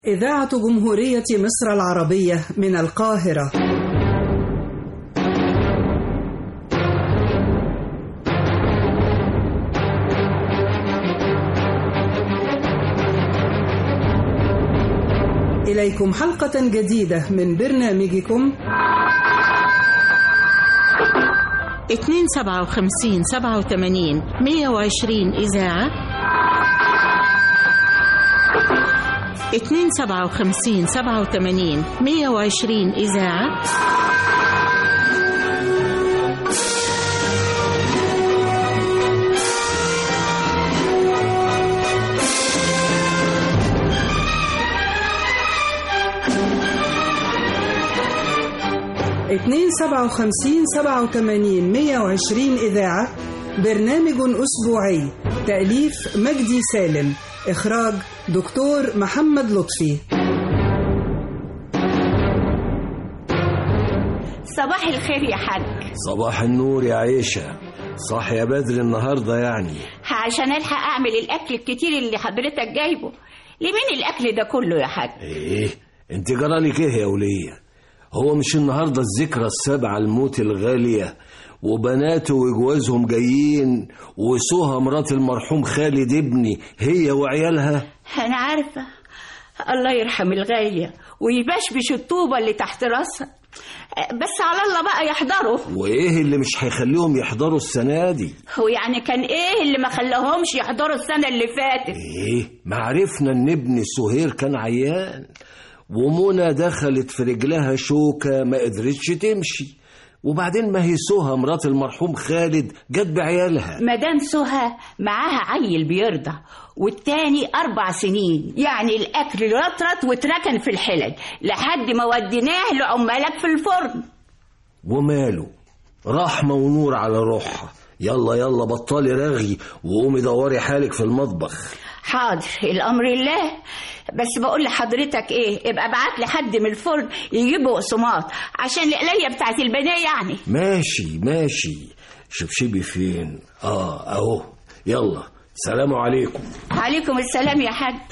إذاعة جمهورية مصر العربية من القاهرة. إليكم حلقة جديدة من برنامجكم 257 87 120 إذاعة 257 87 120 إذاعة. اتنين 57 87 120 إذاعة. برنامج أسبوعي، تأليف مجدي سالم، إخراج دكتور محمد لطفي. صباح الخير يا حاج. صباح النور يا عيشة. صح يا بدر النهاردة يعني؟ عشان الحق اعمل الاكل الكتير اللي حضرتك جايبه. لمين الاكل ده كله يا حاج؟ ايه انت جرالك ايه يا ولية؟ هو مش النهاردة الذكرى السابعة الموت الغالية وبناته وجوازهم جايين وسوها مرات المرحوم خالد ابني هي وعيالها؟ انا عارفة، الله يرحم الغالية ويبشبش الطوبة اللي تحت راسها، بس على الله بقى يحضروا. وايه اللي مش هيخليهم يحضروا السنة دي؟ هو يعني كان ايه اللي ما خلاهمش يحضروا السنة اللي فاتت؟ ايه ما عرفنا ان ابن سهير كان عيان ومنى دخلت في رجلها شوكة ما قدرتش تمشي، وبعدين ما هي سهى مرات المرحوم خالد جت بعيالها. مدام سهى معاها عيل بيرضع والتاني 4 سنين، يعني الأكل رطرط واتركن في الحلل لحد ما وديناه لعمالك في الفرن. وماله، رحمة ونور على روحها. يلا يلا بطلي رغي وقومي دوري حالك في المطبخ. حاضر، الأمر الله. بس بقول لحضرتك ايه، ابقى ابعت لي حد من الفرن يجيبوا قسماط عشان القليه بتاعت البنيه يعني. ماشي ماشي. شبشبي فين؟ اهو. يلا سلام عليكم. عليكم السلام يا حاج.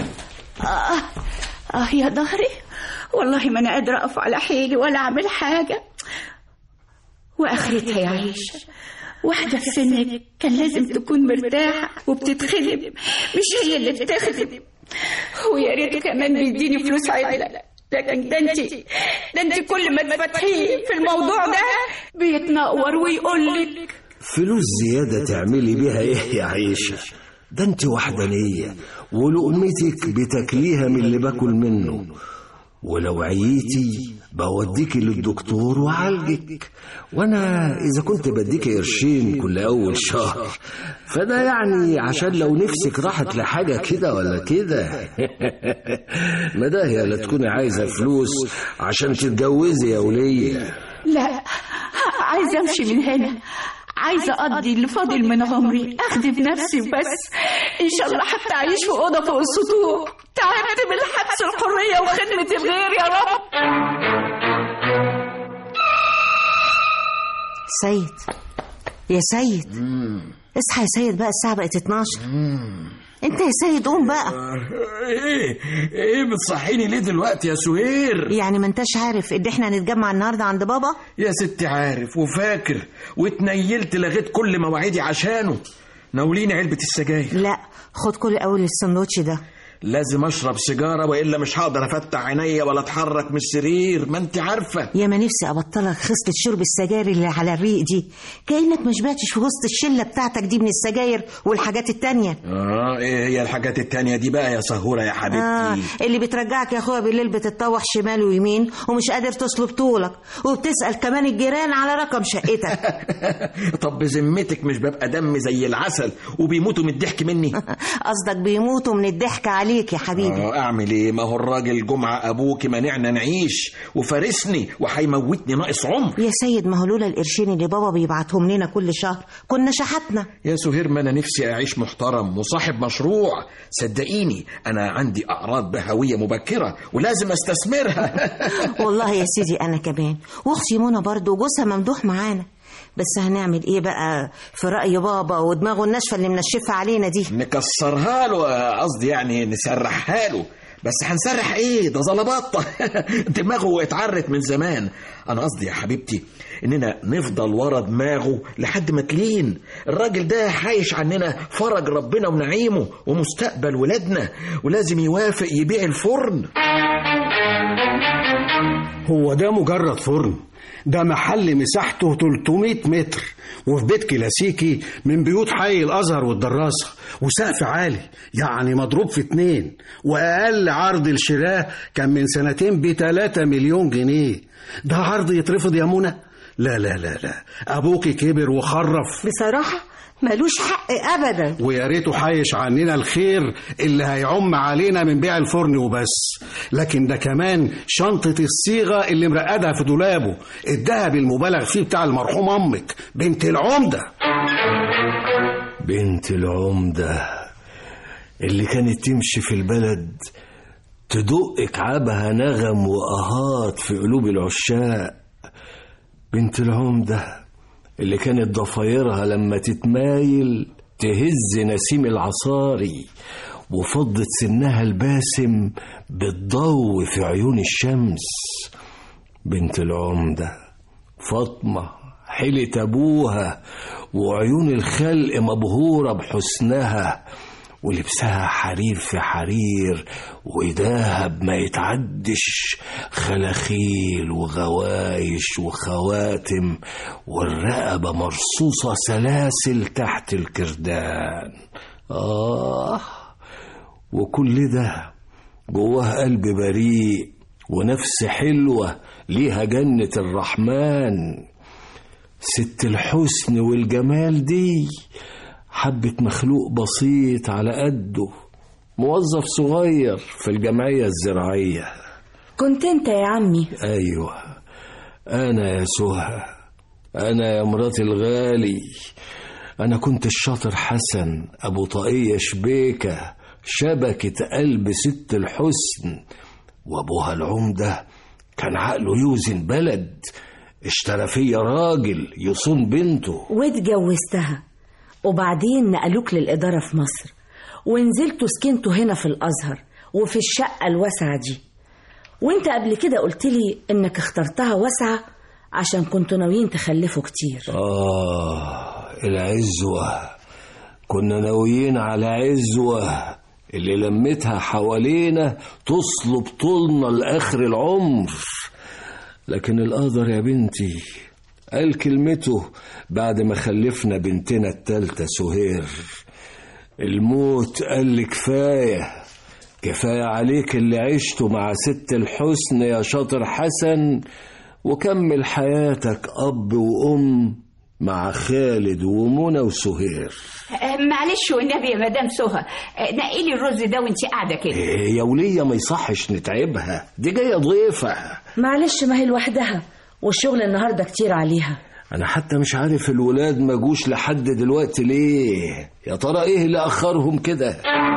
يا ظهري والله ما انا قادره اقف على حيلي ولا اعمل حاجه. واخرتها يا عيشه، واحدة في سنك كان لازم تكون مرتاحة وبتتخدم، مش هي اللي بتخدم. ويا ريت كمان بيديني فلوس عدلة، لكن ده انت كل ما تفتحيه في الموضوع ده بيتنقور ويقولك فلوس زيادة تعملي بيها ايه يا عيشة؟ ده انت وحدانية ولقمتك بتاكليها من اللي باكل منه، ولو عييتي بوديكي للدكتور وعالجك، وانا اذا كنت بديكي قرشين كل اول شهر فده يعني عشان لو نفسك راحت لحاجة كده ولا كده. ما ده هي لا تكوني عايزة فلوس عشان تتجوزي يا ولية. لا، عايزة امشي من هنا، عايزة أقضي اللي فاضل من عمري أخدم نفسي بس، إن شاء الله حتى أعيش في أوضة فوق السطوح. تعبت من الحبس الحرية وخدمة الغير يا رب. سيد يا سيد، اصحى يا سيد بقى، الساعة بقت 12. انت يا سيد قوم بقى. ايه بتصحيني ليه دلوقتي يا سهير؟ يعني ما انتش عارف ان احنا هنتجمع النهارده عند بابا؟ يا ستي عارف وفاكر، واتنيلت لغيت كل مواعيدي عشانه. ناوليني علبة السجاير. لا، خد كل اول السندوتش ده. لازم اشرب سيجاره والا مش هقدر افتح عينيا ولا اتحرك من السرير، ما انت عارفه. يا ما نفسي ابطلك خصله شرب السجاير اللي على الريق دي، كانك مش باتش في وسط الشله بتاعتك دي من السجاير والحاجات التانية. ايه هي الحاجات التانية دي بقى يا سهوره يا حبيبتي؟ اللي بترجعك يا اخويا بالليل بتتطوح شمال ويمين ومش قادر تصلب طولك، وبتسال كمان الجيران على رقم شقتك. طب بذمتك مش ببقى دمي زي العسل وبيموتوا من الضحك مني؟ قصدك بيموتوا من الضحك عليك يا حبيبي. اعمل ايه؟ ما هو الراجل جمعة ابوك منعنا نعيش وفارسني وهيموتني ناقص عمر. يا سيد ما هو لولا القرشين اللي بابا بيبعتهم لنا كل شهر كنا شحتنا. يا سهير ما انا نفسي اعيش محترم وصاحب مشروع، صدقيني انا عندي اعراض بهوية مبكرة ولازم استثمرها. والله يا سيدي انا كمان، واختي منى برضو وجوزها ممدوح معانا، بس هنعمل ايه بقى في رأي بابا ودماغه الناشفة اللي منشفة علينا دي؟ نكسرها له، قصدي يعني نسرحها له. بس هنسرح ايه؟ ده زلبطة. دماغه اتعرت من زمان. انا قصدي يا حبيبتي اننا نفضل ورا دماغه لحد ما تلين. الراجل ده حايش عننا فرج ربنا ونعيمه ومستقبل ولادنا، ولازم يوافق يبيع الفرن. هو ده مجرد فرن؟ ده محل مساحته 300 متر وفي بيت كلاسيكي من بيوت حي الأزهر والدراسة، وسقف عالي يعني مضروب في 2، وأقل عرض الشراء كان من سنتين ب3 مليون جنيه. ده عرض يترفض يا منى؟ لا لا لا لا، أبوكي كبر وخرف بصراحة ملوش حق أبدا، ويا ريته حايش عننا الخير اللي هيعم علينا من بيع الفرن وبس. لكن ده كمان شنطة الصيغة اللي مرقدها في دولابه، الذهب المبالغ فيه بتاع المرحوم أمك بنت العمدة. بنت العمدة اللي كانت تمشي في البلد تدق كعبها نغم وأهات في قلوب العشاق. بنت العمدة اللي كانت ضفايرها لما تتمايل تهز نسيم العصاري، وفضت سنها الباسم بالضوء في عيون الشمس. بنت العمدة فاطمة حيلة أبوها، وعيون الخلق مبهورة بحسنها، ولبسها حرير في حرير، ودهب ما يتعدش، خلاخيل وغوايش وخواتم، والرقبة مرصوصة سلاسل تحت الكردان. وكل ده جواه قلب بريء ونفس حلوة ليها جنة الرحمن. ست الحسن والجمال دي حبت مخلوق بسيط على قده، موظف صغير في الجمعية الزراعية. كنت انت يا عمي؟ ايوه انا يا سهى، انا يا مراتي الغالي. انا كنت الشاطر حسن ابو طاقية شبيكة، شبكة قلب ست الحسن. وابوها العمدة كان عقله يوزن بلد، اشترى فيا راجل يصون بنته واتجوزتها، وبعدين نقلوك للإدارة في مصر، ونزلتوا سكنتوا هنا في الأزهر وفي الشقة الواسعة دي. وانت قبل كده قلت لي انك اخترتها واسعة عشان كنتوا ناويين تخلفوا كتير. العزوة، كنا ناويين على عزوة اللي لمتها حوالينا تصلب طولنا لآخر العمر. لكن القدر يا بنتي قال كلمته بعد ما خلفنا بنتنا التالتة سهير. الموت قال لي كفاية عليك اللي عشته مع ست الحسن يا شاطر حسن، وكمل حياتك أب وأم مع خالد ومنى وسهير. معلش والنبي يا مدام سهى، نقلي الرز ده وانت قاعدة كده. يا ولية ما يصحش نتعبها، دي جاية ضيفة. معلش ما هي لوحدها والشغل النهاردة كتير عليها. أنا حتى مش عارف الولاد ما جوش لحد دلوقتي ليه، يا ترى إيه اللي أخرهم كده؟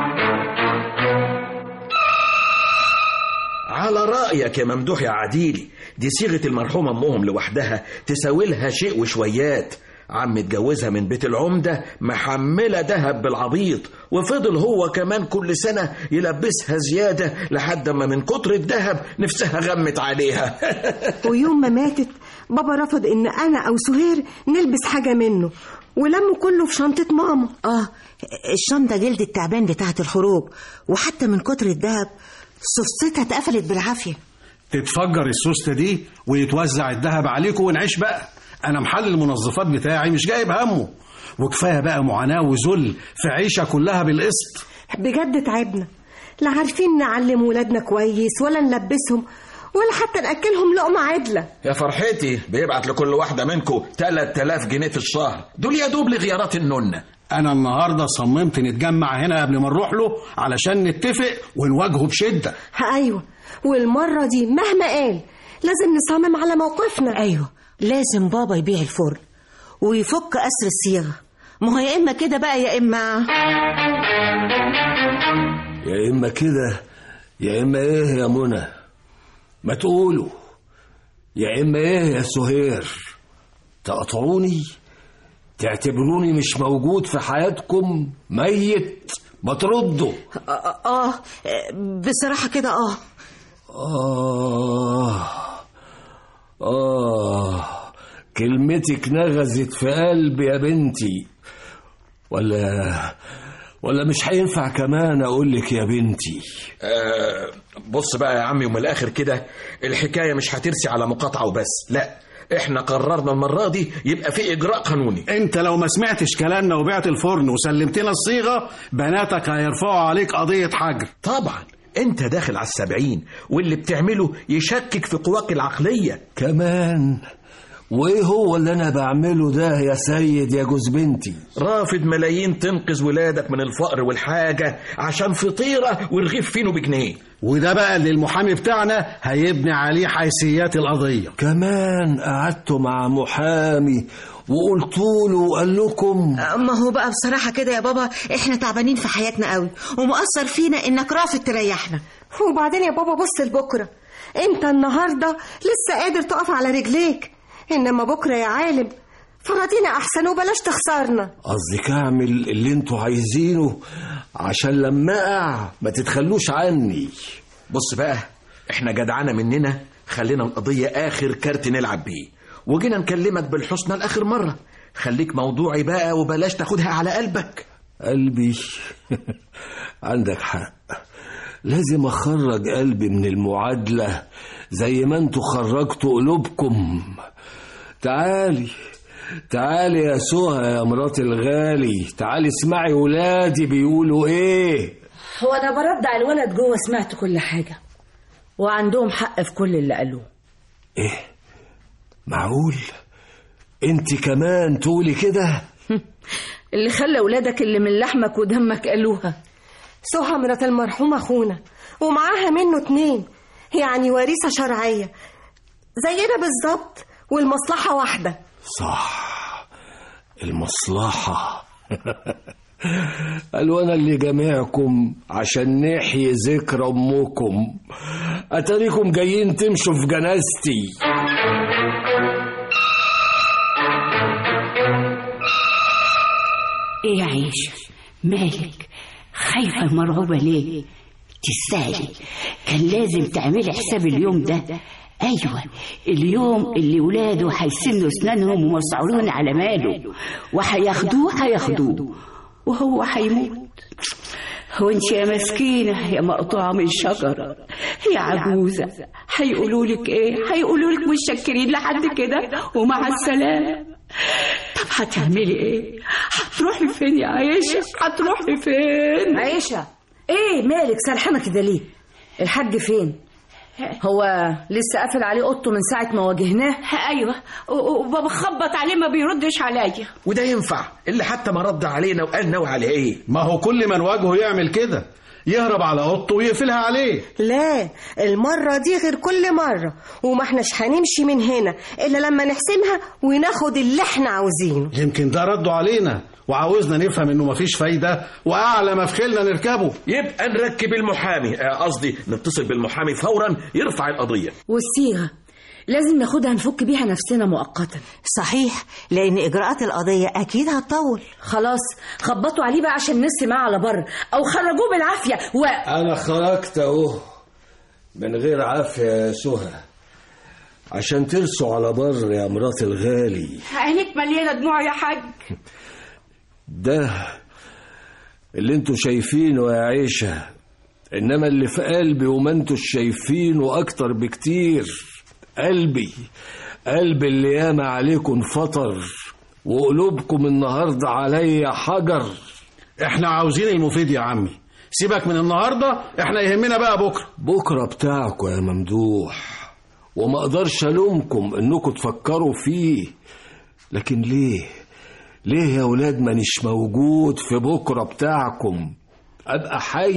على رأيك يا ممدوح يا عديلي، دي صيغة المرحومة أمهم لوحدها تساوي لها شيء وشويات. عم اتجوزها من بيت العمدة محملة دهب بالعبيط، وفضل هو كمان كل سنة يلبسها زيادة لحد ما من كتر الدهب نفسها غمت عليها. ويوم ما ماتت بابا رفض ان انا او سهير نلبس حاجة منه، ولموا كله في شنطة ماما. الشنطة جلد التعبان بتاعة الخروج، وحتى من كتر الدهب سوستها اتقفلت بالعافية. تتفجر السوستة دي ويتوزع الدهب عليكم ونعيش بقى. أنا محل المنظفات بتاعي مش جايب همه، وكفاية بقى معاناة وذل في عيشة كلها بالقسط. بجد تعبنا، لا عارفين نعلم ولادنا كويس ولا نلبسهم ولا حتى نأكلهم لقمة عدلة. يا فرحتي بيبعت لكل واحدة منكم 3000 جنيه في الشهر، دول يا دوب لغيارات النونة. أنا النهاردة صممت نتجمع هنا قبل ما نروح له علشان نتفق ونواجهه بشدة. أيوة، والمرة دي مهما قال لازم نصمم على موقفنا. أيوة، لازم بابا يبيع الفرن ويفك أسر الصيغة. ما هو يا إما كده بقى يا إما كده يا إما إيه يا منى؟ ما تقولوا يا إما إيه يا سهير؟ تقطعوني؟ تعتبروني مش موجود في حياتكم، ميت؟ ما تردوا. بصراحة كده كلمتك نغزت في قلبي يا بنتي. ولا مش هينفع كمان اقولك يا بنتي؟ بص بقى يا عمي، ومن الاخر كده الحكاية مش هترسي على مقاطعة وبس، لا احنا قررنا المرة دي يبقى في اجراء قانوني. انت لو ما سمعتش كلامنا وبعت الفرن وسلمتنا الصيغة، بناتك هيرفعوا عليك قضية حجر. طبعا انت داخل على 70، واللي بتعمله يشكك في قواك العقلية كمان. وايه هو اللي انا بعمله ده يا سيد يا جوز بنتي؟ رافض ملايين تنقذ ولادك من الفقر والحاجة عشان فطيرة ورغيف فينو بجنيه. وده بقى اللي المحامي بتاعنا هيبني عليه حيثيات القضية. كمان قعدتوا مع محامي وقلتوله وقال لكم؟ ما هو بقى بصراحة كده يا بابا، احنا تعبانين في حياتنا قوي، ومؤثر فينا انك رافض تريحنا. وبعدين يا بابا بص لبكرة، انت النهاردة لسه قادر تقف على رجليك، انما بكرة يا عالم فرضينا احسن وبلاش تخسرنا. قصدك اعمل اللي انتوا عايزينه عشان لما اقع ما تتخلوش عني. بص بقى، احنا جدعانة مننا خلينا القضية اخر كارت نلعب بيه، وجينا نكلمك بالحسنى لاخر مرة. خليك موضوعي بقى وبلاش تاخدها على قلبك. قلبي؟ عندك حق، لازم اخرج قلبي من المعادلة زي ما انتوا خرجتوا قلوبكم. تعالي يا سهى يا مرات الغالي، تعالي اسمعي ولادي بيقولوا ايه. هو انا برد على الولد جوه، سمعت كل حاجة وعندهم حق في كل اللي قالوه. ايه؟ معقول انت كمان تقولي كده؟ اللي خلى ولادك اللي من لحمك ودمك قالوها. سهى مرات المرحوم اخونا، ومعاها منه 2، يعني وريثة شرعية زينا بالظبط، والمصلحة واحدة. صح، المصلحة. قالوا أنا اللي جميعكم عشان نحيي ذكرى أمكم، أتاريكم جايين تمشوا في جنازتي. ايه يا عيشة، مالك خايفة مرعوبة ليه؟ تستاهلي، كان لازم تعملي حساب اليوم ده. ايوه، اليوم اللي ولاده هيسنوا اسنانهم ومسعورون على ماله، وهياخدوه وهو هيموت. وانت يا مسكينة يا مقطوعة من شجرة يا عجوزة، هيقولولك ايه؟ هيقولولك متشكرين لحد كده ومع السلامة. طب هتعملي ايه؟ هتروحي فين يا عيشة؟ هتروحي فين؟ عيشة ايه مالك سرحانة كده ليه؟ الحاج فين؟ هو لسه قافل عليه اوضته من ساعة ما واجهناه؟ ايوه، وبخبط عليه ما بيردش عليا. وده ينفع اللي حتى ما رد علينا وقال ناوي على ايه؟ ما هو كل من واجهه يعمل كده، يهرب على اوضته ويقفلها عليه. لا، المرة دي غير كل مرة، وما احناش هنمشي من هنا الا لما نحسمها وناخد اللي احنا عاوزينه. يمكن ده ردوا علينا وعاوزنا نفهم انه مفيش فايدة واعلى ما في خيلنا نركبه. يبقى نركب المحامي، قصدي نتصل بالمحامي فورا يرفع القضية. والصيغة لازم ناخدها نفك بيها نفسنا مؤقتا. صحيح، لان اجراءات القضية اكيد هتطول. خلاص خبطوا عليه بقى عشان نسي معاه على بر، او خرجوه بالعافية انا خرجت اهو من غير عافية يا سهى عشان ترسوا على بر يا مرات الغالي. عينك مليانة دموع يا حاج. ده اللي انتوا شايفينه يا عيشة، انما اللي في قلبي وما انتوا شايفينه اكتر بكتير. قلبي اللي ياما عليكم فطر، وقلوبكم النهاردة عليا حجر. احنا عاوزين المفيد يا عمي، سيبك من النهاردة، احنا يهمنا بقى بكرة بتاعكم يا ممدوح، وما اقدرش الومكم انكم تفكروا فيه. لكن ليه يا ولاد مانيش موجود في بكرة بتاعكم؟ ابقى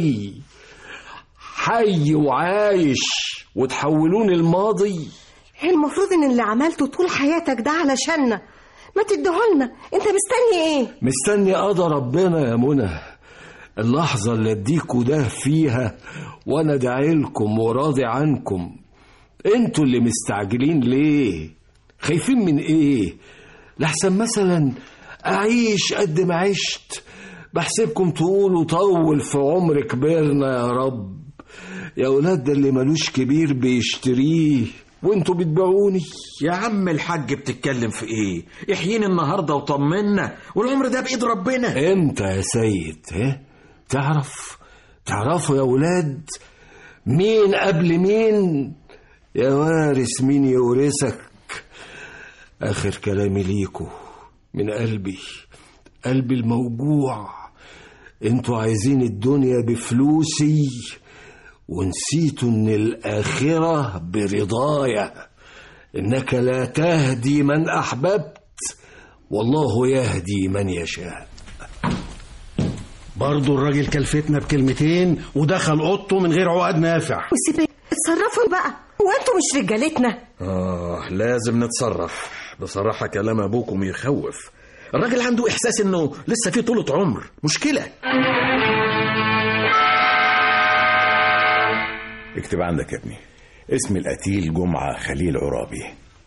حي وعايش وتحولون الماضي. المفروض ان اللي عملته طول حياتك ده علشاننا، ما تديهولنا. انت مستني ايه؟ مستني قضى ربنا يا منى، اللحظة اللي اديكوا ده فيها وانا داعيلكم وراضي عنكم. انتوا اللي مستعجلين ليه؟ خايفين من ايه؟ لحسن مثلا اعيش قد ما عشت بحسبكم تقولوا طول في عمر كبرنا يا رب. يا ولاد ده اللي ملوش كبير بيشتريه وانتوا بتبيعوني. يا عم الحاج بتتكلم في ايه؟ احييني النهارده وطمنا، والعمر ده بايد ربنا. امتى يا سيد؟ تعرفوا يا ولاد مين قبل مين؟ يا وارث مين يورثك. اخر كلامي ليكوا من قلبي الموجوع. انتوا عايزين الدنيا بفلوسي ونسيتوا ان الاخرة برضايا. انك لا تهدي من احببت والله يهدي من يشاء. برضو الراجل كلفتنا بكلمتين ودخل اوضته من غير عقد نافع. وسيبي اتصرفوا بقى، وانتوا مش رجالتنا. لازم نتصرف. بصراحة كلام ابوكم يخوف. الراجل عنده احساس انه لسه فيه طولة عمر. مشكلة. اكتب عندك يا ابني اسم القتيل جمعة خليل عرابي،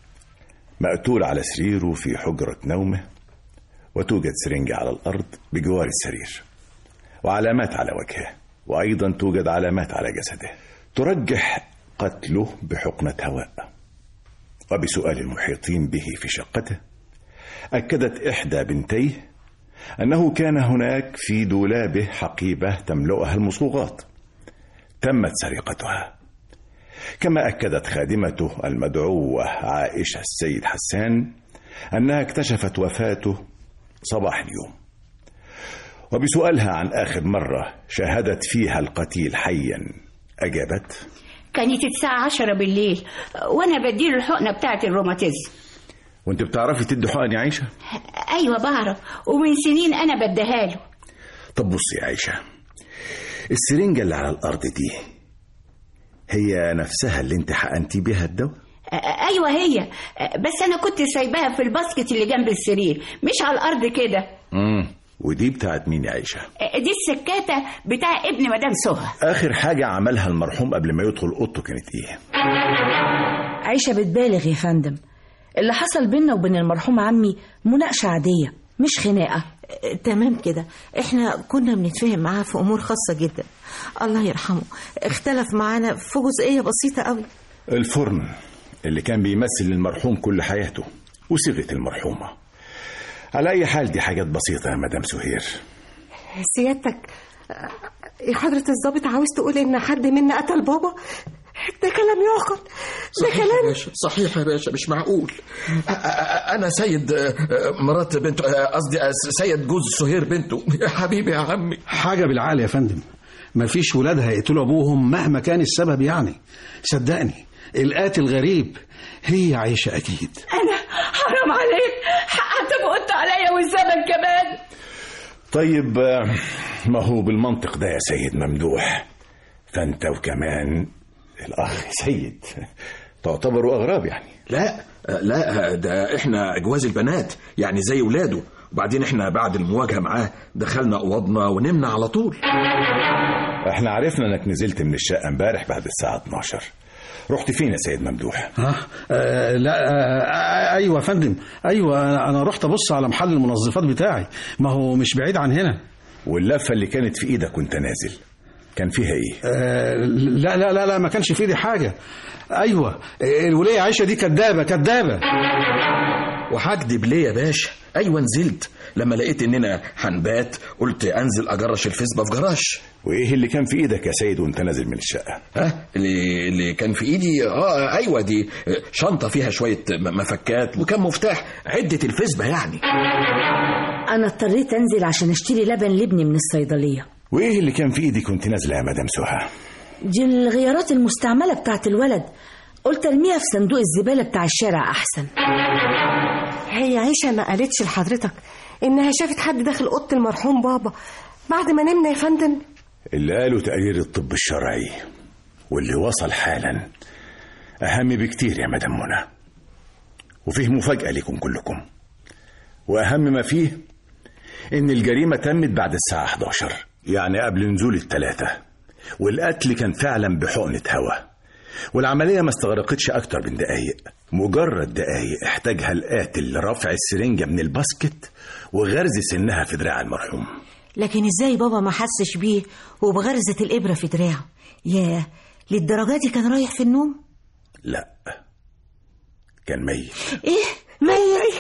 مقتول على سريره في حجرة نومه، وتوجد سرنجة على الأرض بجوار السرير، وعلامات على وجهه، وأيضا توجد علامات على جسده ترجح قتله بحقنة هواء. وبسؤال المحيطين به في شقته أكدت إحدى بنتيه أنه كان هناك في دولابه حقيبة تملؤها المصوغات تمت سرقتها. كما أكدت خادمته المدعوة عائشة السيد حسان أنها اكتشفت وفاته صباح اليوم. وبسؤالها عن آخر مرة شاهدت فيها القتيل حيا أجابت: كانت الساعة 10 بالليل وأنا بديله الحقنة بتاعة الروماتيزم. وانت بتعرفي تدي حقن يا عائشة؟ أيوة بعرف، ومن سنين أنا بديها له. طب بصي يا عائشة، السرنجة اللي على الأرض دي هي نفسها اللي انت حقنتي بيها الدواء؟ أيوة هي، بس أنا كنت سايباها في الباسكت اللي جنب السرير، مش على الأرض كده. ودي بتاعت مين يا عائشة؟ دي السكاتة بتاع ابن مدام سهى. آخر حاجة عملها المرحوم قبل ما يدخل أوضته كانت إيه؟ عائشة بتبالغ يا فندم. اللي حصل بيننا وبين المرحوم عمي مناقشة عادية مش خناقة. تمام كده، احنا كنا بنتفاهم معاه في امور خاصة جدا، الله يرحمه اختلف معانا في جزئية بسيطة قوي. الفرن اللي كان بيمثل المرحوم كل حياته وصيغة المرحومة. على أي حال دي حاجات بسيطة يا مدام سهير. سيادتك يا حضرة الضابط عاوز تقول إن حد منا قتل بابا؟ ده كلام يعقل، ده كلام. صحيح يا باشا، مش معقول. أنا سيد مرات بنته، قصدي سيد جوز سهير بنته. يا حبيبي يا عمي. حاجة بالعقل يا فندم، مفيش ولاد هيقتلوا أبوهم مهما كان السبب يعني. صدقني القاتل غريب، هي عايشة أكيد. أنا حرام عليك، حققت وقلت عليا والزمن كمان. طيب ما هو بالمنطق ده يا سيد ممدوح، فأنت وكمان الأخ سيد تعتبروا أغراب يعني. لا ده إحنا أجواز البنات يعني زي ولاده. وبعدين إحنا بعد المواجهة معاه دخلنا أوضنا ونمنا على طول. إحنا عرفنا إنك نزلت من الشقة امبارح بعد الساعة 12. رحت فين يا سيد ممدوح؟ لا أيوة يا فندم، أيوة أنا رحت أبص على محل المنظفات بتاعي، ما هو مش بعيد عن هنا. واللفة اللي كانت في إيدك وانت نازل كان فيها إيه؟ لا لا لا لا ما كانش في إيدي حاجة. أيوة الولية عايشة دي كدابة. وهكدب ليه يا باشا؟ أيوة نزلت لما لقيت إننا هنبات، قلت أنزل أجرش الفسبة في جراش. وإيه اللي كان في إيدك يا سيد وانت نازل من الشقة؟ اللي كان في إيدي أيوة دي شنطة فيها شوية مفكات وكم مفتاح عدة الفسبة يعني. أنا اضطريت أنزل عشان أشتري لبن لابني من الصيدلية. وإيه اللي كان في إيدك وانت نازلة يا مدام سهى؟ دي الغيارات المستعملة بتاعت الولد، قلت ارميها في صندوق الزبالة بتاع الشارع أحسن. هي عيشة ما قالتش لحضرتك إنها شافت حد داخل أوضة المرحوم بابا بعد ما نمنا يا فندم؟ اللي قالوا تقرير الطب الشرعي واللي وصل حالا أهم بكتير يا مدام منى، وفيه مفاجأة لكم كلكم، وأهم ما فيه إن الجريمة تمت بعد الساعة 11 يعني قبل نزول 3، والقتل كان فعلا بحقنة هوا، والعملية ما استغرقتش أكتر من دقايق. مجرد دقايق احتاجها القاتل لرفع السرنجة من الباسكت وغرز سنها في دراع المرحوم. لكن ازاي بابا ما حسش بيه وبغرزة الإبرة في دراعه؟ ياه، للدرجة دي كان رايح في النوم؟ لا، كان ميت. ايه؟ ميت؟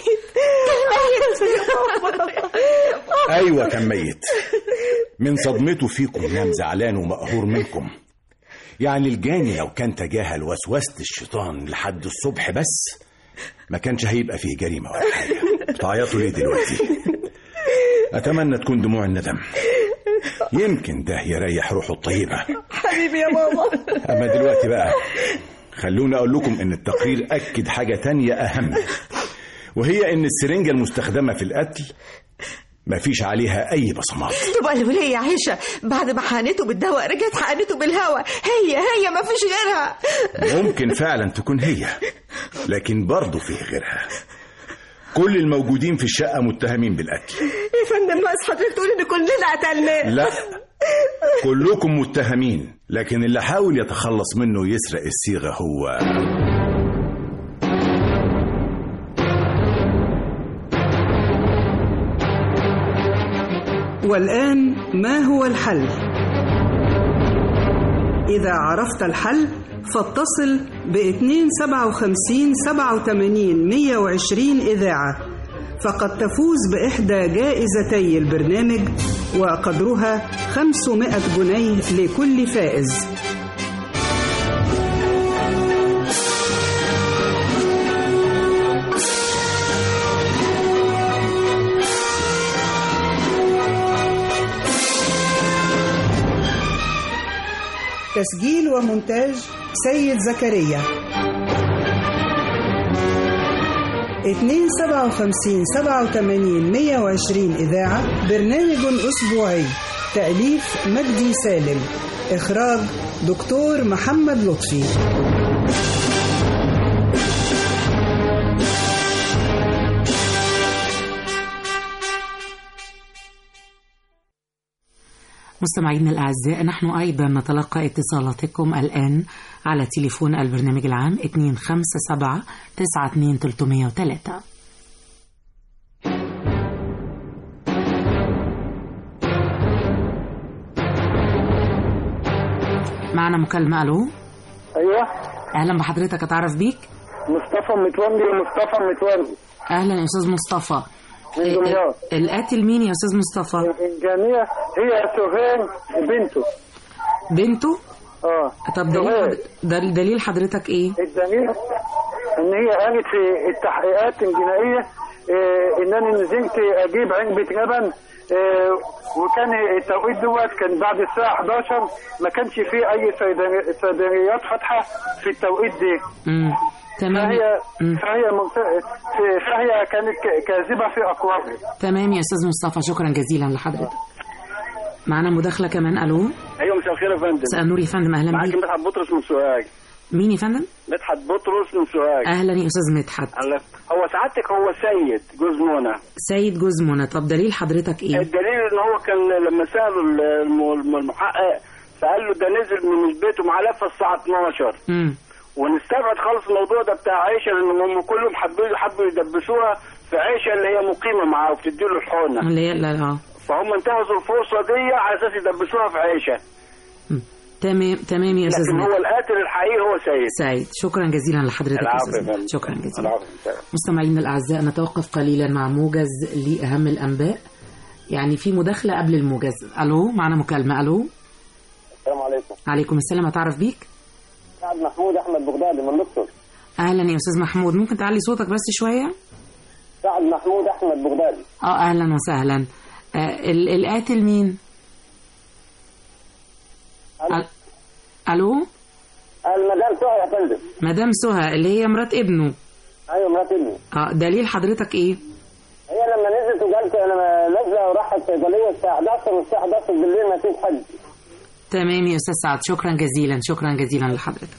كان ميت؟ ايوه كان ميت، من صدمته فيكم نام زعلان ومقهور منكم. يعني الجاني لو كان تجاهل وسوسة الشيطان لحد الصبح بس ما كانش هيبقى فيه جريمة ولا حاجة. بتعيطوا ليه دلوقتي؟ أتمنى تكون دموع الندم، يمكن ده يريح روحه الطيبة. حبيبي يا ماما. أما دلوقتي بقى خلوني أقول لكم إن التقرير أكد حاجة تانية أهم، وهي إن السرنجة المستخدمة في القتل مفيش عليها أي بصمات. تبقى الولية عيشة بعد ما حقنته بالدواء رجعت حقنته بالهواء، هي مفيش غيرها. ممكن فعلا تكون هي، لكن برضه فيه غيرها. كل الموجودين في الشقة متهمين بالقتل. يا فندم ناقص حضرتك تقول إن كلنا قتلناه. لا، كلكم متهمين، لكن اللي حاول يتخلص منه يسرق الصيغة هو والآن ما هو الحل؟ إذا عرفت الحل فاتصل ب257 87 120 إذاعة، فقد تفوز بإحدى جائزتي البرنامج وقدرها 500 جنيه لكل فائز. تسجيل ومونتاج سيد زكريا. 257 87 120 إذاعة، برنامج أسبوعي، تأليف مجدي سالم، إخراج دكتور محمد لطفي. مستمعينا الأعزاء، نحن أيضا نتلقى اتصالاتكم الآن على تليفون البرنامج العام 257 92 303. معنا مكالمة. ألو. أيوة. أهلا بحضرتك، أتعرف بيك؟ مصطفى متولي. أهلا يا أستاذ مصطفى. من دمياط. القاتل مين يا أستاذ مصطفى؟ الجميع هي سهام بنته. طب دليل حضرتك إيه؟ الدليل إن هي قالت في التحقيقات الجنائية إنني نزلت أجيب علبة لبن، وكان التوقيت دوت كان بعد الساعة 11، ما كانش فيه أي صيدليات فاتحة في التوقيت ده. تمام. فهي كانت كاذبة في أقوالها. تمام يا أستاذ مصطفى، شكرا جزيلا لحضرتك. معنا مداخلة كمان. ألو. أيوة، مساء الخير يا فندم. مساء النور يا فندم، أهلا بيك. معاك مدحت بطرس من سوهاج. مين يا فندم؟ مدحت بطرس من سوهاج. أهلا يا أستاذ مدحت. هو سعادتك هو سيد جوز منى. سيد جوز منى. طب دليل حضرتك إيه؟ الدليل إن هو كان لما سأله المحقق فقال له ده نزل من البيت ومعاه لفة الساعة 12. ونستبعد خالص الموضوع ده بتاع عيشة، لأن هم كلهم حبوا يدبسوها في عيشة اللي هي مقيمة معاه وبتديله الحقنة اللي هي لا. فهم انتهزوا الفرصة دي على أساس يدبسوها في عيشة. تمام يا أستاذ. لكن هو القاتل الحقيقي هو سيد. شكرا جزيلا لحضرتك يا أستاذ. شكرا جزيلا. مستمعينا الأعزاء، نتوقف قليلا مع موجز لأهم الأنباء، يعني في مداخلة قبل الموجز. ألو، معنا مكالمة. ألو. السلام عليكم. عليكم السلام، أتعرف بيك؟ سعد محمود أحمد بغدادي من الأقصر. أهلا يا أستاذ محمود، ممكن تعلي صوتك بس شوية؟ سعد محمود أحمد بغدادي. أهلا وسهلا. القاتل مين؟ ألو. المدام سهى يا فندم. مدام سهى اللي هي مرات ابنه. أيوة مرات ابنه. دليل حضرتك إيه؟ هي لما نزلت وقالت أنا نازلة وراحت صيدلية الساعة 11 والساعة 11 بالليل ما فيش حد. تمام يا أستاذ سعد، شكرا جزيلا لحضرتك.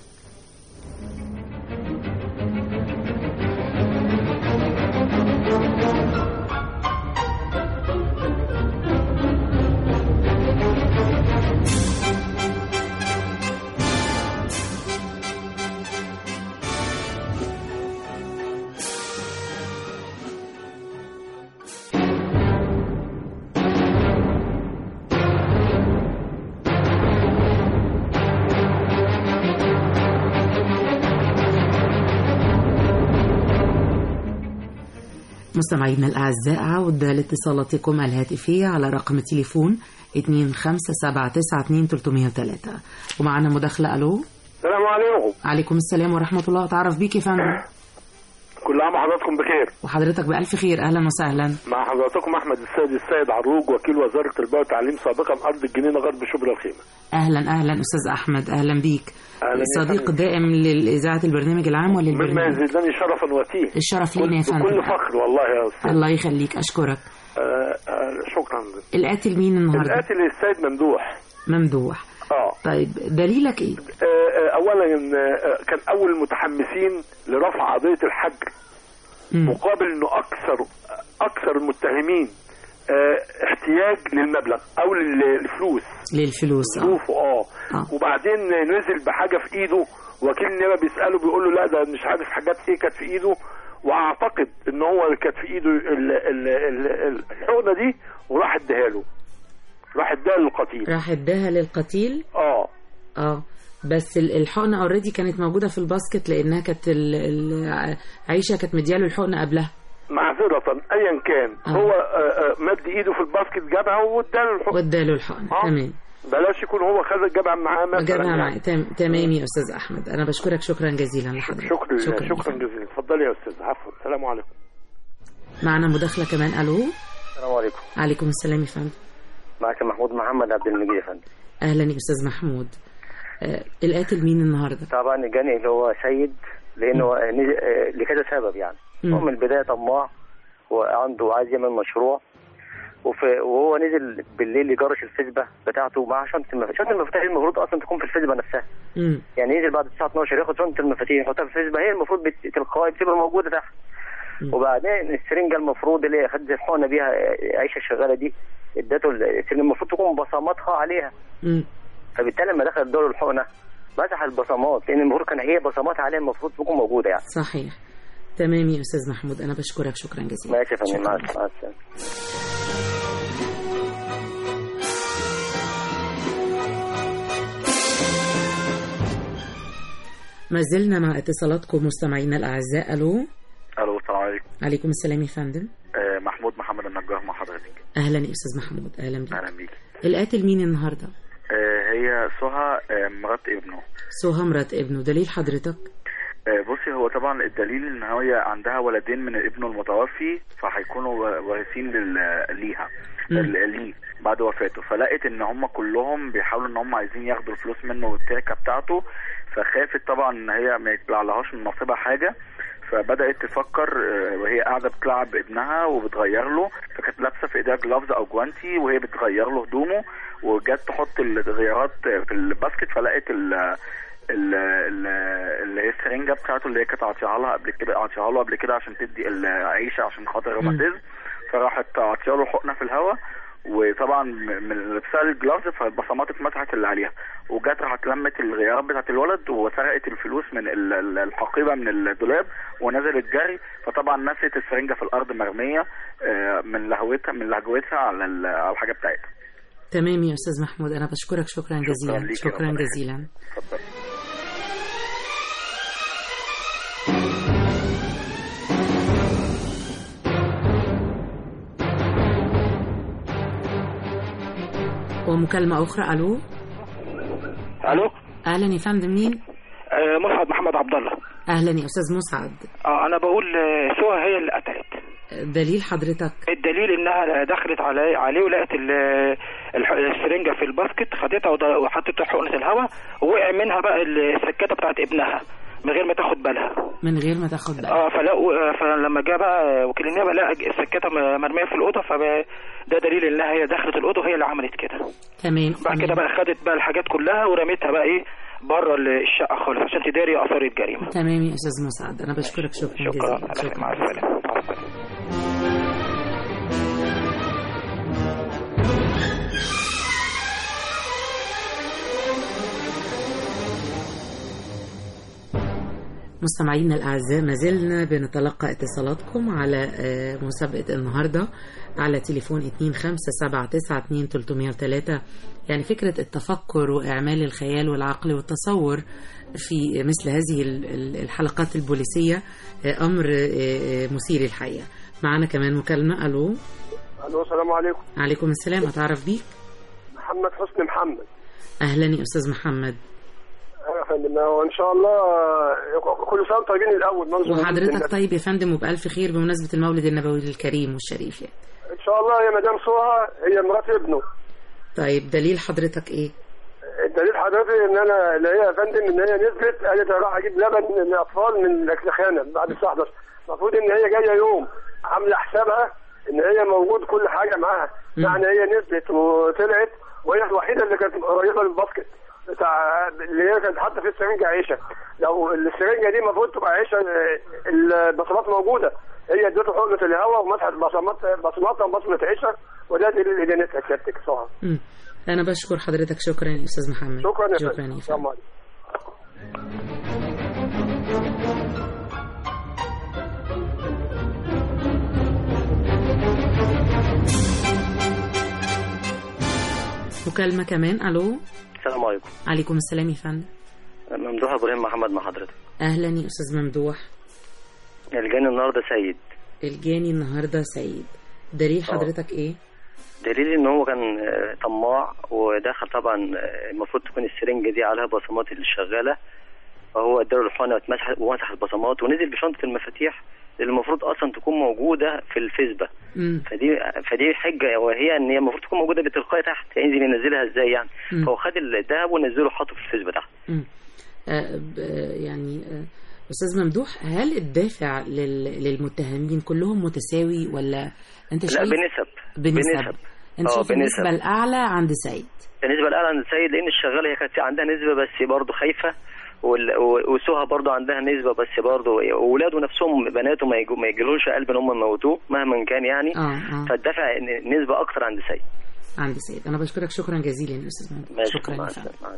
مستمعينا الأعزاء، عودة لاتصالاتكم الهاتفية على رقم التليفون 25792 ومعنا مداخلة. ألو. السلام عليكم. عليكم السلام ورحمة الله. تعرف بيك يا فندم؟ كل عام وحضراتكم بخير. وحضرتك بألف خير. أهلا وسهلا. مع حضراتكم أحمد السيد عروج، وكيل وزارة التربية والتعليم سابقا أرض الجنينة غرب شبرا الخيمة. أهلا أستاذ أحمد، أهلا بيك. صديق دائم لإذاعة البرنامج العام وللبرنامج. مما يزيدني شرفا وتيه. الشرف لينا يا فندم. بكل فخر والله يا أستاذ. الله يخليك، أشكرك. شكرا. القاتل مين النهارده؟ القاتل السيد ممدوح. طيب دليلك ايه؟ اولا كان اول المتحمسين لرفع قضيه الحجر، مقابل انه اكثر المتهمين احتياج للمبلغ او للفلوس. وبعدين نزل بحاجه في ايده، وكيل النيابه بيساله بيقول له لا ده مش عارف حاجات ايه كانت في ايده، واعتقد ان هو كانت في ايده الحقنه دي وراح اداها له، راح اداها للقتيل. بس الحقنه اوريدي كانت موجوده في الباسكت، لانها كانت عائشه كانت مدياله الحقنه قبلها. معذره ايا كان هو مد ايده في الباسكت، جابها واداله الحقنه. تمام. بلاش يكون هو خد جابها معاه مثلا. تمام يا استاذ احمد، انا بشكرك شكرا جزيلا لحضرتك. شكرا جزيلا. اتفضلي يا استاذ. عفوا. السلام عليكم. معنا مداخله كمان. الو. السلام عليكم. عليكم السلام يا فندم. معك محمود محمد عبد المجيد يا فندم. اهلا يا استاذ محمود. القاتل مين النهارده؟ طبعا الجاني اللي هو سيد، لانه لكذا سبب يعني. هو من البدايه طماع وعنده عايز يعمل مشروع، وهو نزل بالليل يجرش الفسبه بتاعته مع شنطه المفاتيح المفروض اصلا تكون في الفسبه نفسها. يعني ينزل بعد الساعه 12 ياخد شنطه المفاتيح يحطها في الفسبه، هي المفروض تلقائي بتبقى موجوده تحت. وبعدين السرنجه المفروض اللي خد الحقنه بيها عائشه الشغاله دي، ادته المفروض تكون بصماتها عليها. فبالتالي لما دخل دور الحقنه مسح البصمات، لان المفروض كان هي بصمات عليها المفروض تكون موجوده يعني. صحيح. تمام يا استاذ محمود، انا بشكرك شكرا جزيلا. ماشي يا فندم. مع السلامه. ما زلنا مع اتصالاتكم مستمعينا الاعزاء. الو. السلام عليكم. عليكم السلام يا فندم. محمود محمد النجار مع حضرتك. اهلا يا استاذ محمود. اهلا بيك. اهلا بيك. القاتل مين النهارده؟ هي سهى مرات ابنه. سهى مرات ابنه. دليل حضرتك؟ بصي، هو طبعا الدليل ان هي عندها ولدين من ابنه المتوفي، فهيكونوا وارثين ليه بعد وفاته، فلقيت ان هم كلهم بيحاولوا ان هم عايزين ياخدوا الفلوس منه والتركه بتاعته، فخافت طبعا ان هي ما يطلعلهاش من نصيبها حاجه، فبدات تفكر وهي قاعده بتلعب بابنها وبتغير له، فكانت لابسه في ايديها جلافز او جوانتي وهي بتغير له هدومه، وجت تحط الغيارات في الباسكت، فلقت اللي هي السرنجه بتاعته اللي هي كانت عاطيها له قبل كده عشان تدي عيشه عشان خاطر الروماتيزم، فراحت عاطيها له حقنه في الهواء، وطبعا من لبسها الجلافز فالبصمات اتمسحت اللي عليها، وجت راحت لمت الغيارات بتاعت الولد وسرقت الفلوس من الحقيبه من الدولاب ونزلت جري، فطبعا نسيت السرنجه في الارض مرميه من لهوتها على الحاجه بتاعتها. تمام يا استاذ محمود، انا بشكرك شكرا جزيلا. شكرا جزيلا. ومكالمة أخرى. ألو. أهلا يا فندم. مين؟ مسعد محمد عبد الله. أهلا يا أستاذ مسعد. أنا بقول سهى هي اللي قتلت. دليل حضرتك؟ الدليل إنها دخلت عليه ولقت السرنجة في الباسكت، خدتها وحطتها حقنة الهواء، ووقع منها بقى السكاتة بتاعت ابنها من غير ما تاخد بالها. فلما جاء بقى وكيل النيابه لقى السكاته مرميه في الاوضه، فده دليل انها هي دخلت الاوضه وهي اللي عملت كده. تمام. بعد كده بقى خدت بقى الحاجات كلها ورميتها بقى بره الشقه خالص عشان تداري اثار الجريمه. تمام يا استاذ مسعد، انا بشكرك شكرا جزيلا. شكرا. مع السلامه. مستمعينا الأعزاء، ما زلنا بنتلقى اتصالاتكم على مسابقة النهاردة على تليفون 2579203. يعني فكرة التفكر وإعمال الخيال والعقل والتصور في مثل هذه الحلقات البوليسية أمر مثير الحقيقة. معانا كمان مكالمة. الو. الو السلام عليكم. عليكم السلام. اتعرف بيك؟ محمد حسني محمد. اهلا يا استاذ محمد. يا فندم وان شاء الله كل سنه طيبين الاول. وحضرتك طيب يا فندم وبألف خير بمناسبة المولد النبوي الكريم والشريف يعني. ان شاء الله يا مدام سهى هي مرات ابنه. طيب دليل حضرتك ايه؟ الدليل حضرتك ان انا اللي هي يا فندم ان هي نزلت قالت راح اجيب لبن للاطفال من الخانه بعد الساعه 11. المفروض ان هي جايه يوم عامله حسابها ان هي موجود كل حاجه معاها. يعني هي نزلت وطلعت وهي الوحيده اللي كانت قريبه للباسكت بتاع اللي هي كانت حاطه في السرنجه عيشه. لو السرنجه دي المفروض تبقى عيشه البصمات موجوده. هي اديته حقنه الهواء ومسحت بصماتها وبصمه عيشه وده دليل ادانتها سيادتك صح. انا بشكر حضرتك. شكرا يا استاذ محمد. شكرا يا فندم. السلام عليكم. مكالمة كمان. الو. السلام عليكم. عليكم السلام يا فندم. ممدوح ابراهيم محمد مع حضرتك. اهلا يا استاذ ممدوح. الجاني النهارده سيد. الجاني النهارده سيد. دليل حضرتك ايه؟ دليل ان هو كان طماع ودخل طبعا المفروض تكون السرنجه دي عليها بصمات اللي شغاله فهو اداله الحقنه ومسح البصمات ونزل بشنطه المفاتيح اللي المفروض اصلا تكون موجوده في الفيسبا. فدي حجه وهي ان هي المفروض تكون موجوده بتلقائي تحت ينزل ينزلها ازاي يعني. فهو خد الذهب ونزله حطه في الفيسبا تحت. يعني استاذ ممدوح هل الدافع للمتهمين كلهم متساوي ولا انت شايف؟ لا بنسب. انت شايف النسبه الاعلى عند سيد؟ النسبه الاعلى عند سيد لان الشغاله هي كانت عندها نسبه بس برضه خايفه وسهى برضه عندها نسبه بس برضه واولاده نفسهم بناته ما يجيلهمش قلب ان هم يموتوه مهما كان يعني. فالدافع نسبه اكثر عند سيد. عند سيد. انا بشكرك شكرا جزيلا يا استاذ ممدوح. شكرا مع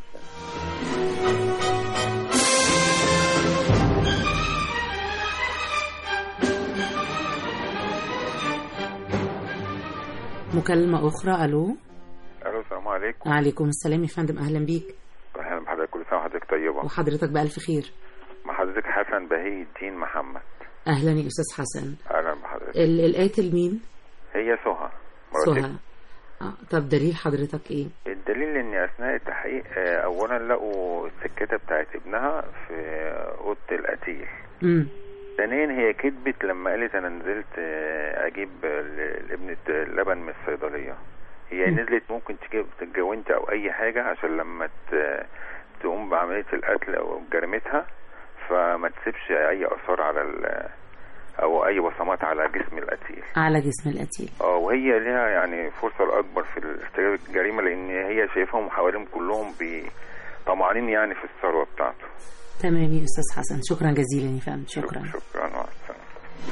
مكالمة أخرى. ألو. السلام عليكم. وعليكم السلام يا فندم. أهلا بيك. أهلا بحضرتك. كل سنة وحضرتك طيبة. وحضرتك بألف خير. مع حضرتك حسن بهي الدين محمد. أهلا يا أستاذ حسن. أهلا بحضرتك. القاتل مين؟ هي سهى. سهى. طب دليل حضرتك إيه؟ الدليل إن أثناء التحقيق أولا لقوا السكتة بتاعت ابنها في أوضة القتيل. ثانيا هي كذبت لما قالت انا نزلت اجيب لابنة اللبن من الصيدليه. هي نزلت ممكن تتجونت او اي حاجه عشان لما تقوم بعمليه القتل او جريمتها فما تسيبش اي اثار على او اي بصمات على جسم القتيل. على جسم القتيل. وهي لها يعني فرصه الاكبر في ارتكاب الجريمه لان هي شايفاهم حواليهم كلهم طمعانين يعني في الثروه بتاعته. تمام يا أستاذ حسن. شكرا جزيلا يا فندم. شكرا. شكرا. مع السلامة.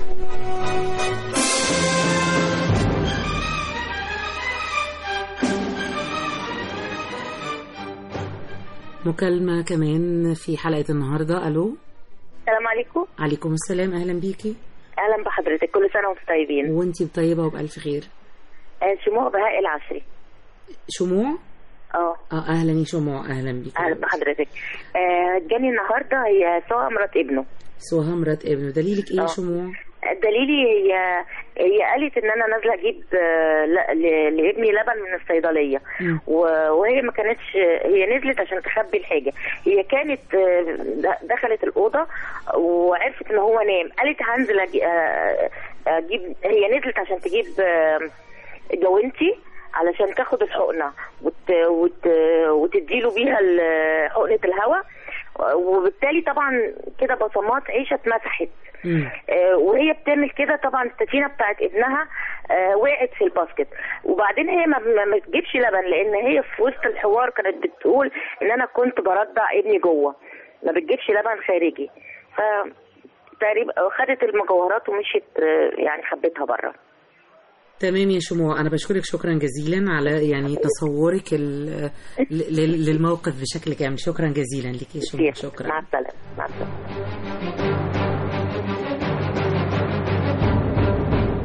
مكالمة كمان في حلقة النهاردة. ألو. السلام عليكم. عليكم السلام. أهلا بيكي. أهلا بحضرتك. كل سنة وانتم طيبين. وانتي طيبة وبألف خير. شموع بهاء العشري. شموع؟ اهلا يا شموع. اهلا بيك. اهلا بحضرتك. جاني النهارده هي سهى مرات ابنه. سهى مرات ابنه. دليلك ايه يا شموع؟ دليلي هي قالت ان انا نازله اجيب لابني لبن من الصيدليه وهي ما كانتش هي نزلت عشان تخبي الحاجه. هي كانت دخلت الاوضه وعرفت ان هو نام. قالت هنزل اجيب. هي نزلت عشان تجيب جوانتي علشان تاخد الحقنه وتديله بيها حقنه الهواء وبالتالي طبعا كده بصمات عيشه اتمسحت. وهي بتعمل كده طبعا السفينه بتاعت ابنها وقعت في الباسكت. وبعدين هي ما تجيبش لبن لان هي في وسط الحوار كانت بتقول ان انا كنت برضع ابني جوه ما بتجيبش لبن خارجي. فتقريبا خدت المجوهرات ومشيت يعني خبتها بره. تمام يا شموع. أنا بشكرك شكرا جزيلا على يعني تصورك للموقف بشكل كامل. شكرا جزيلا لك يا شموع. شكرا. مع السلامة. مع السلامة.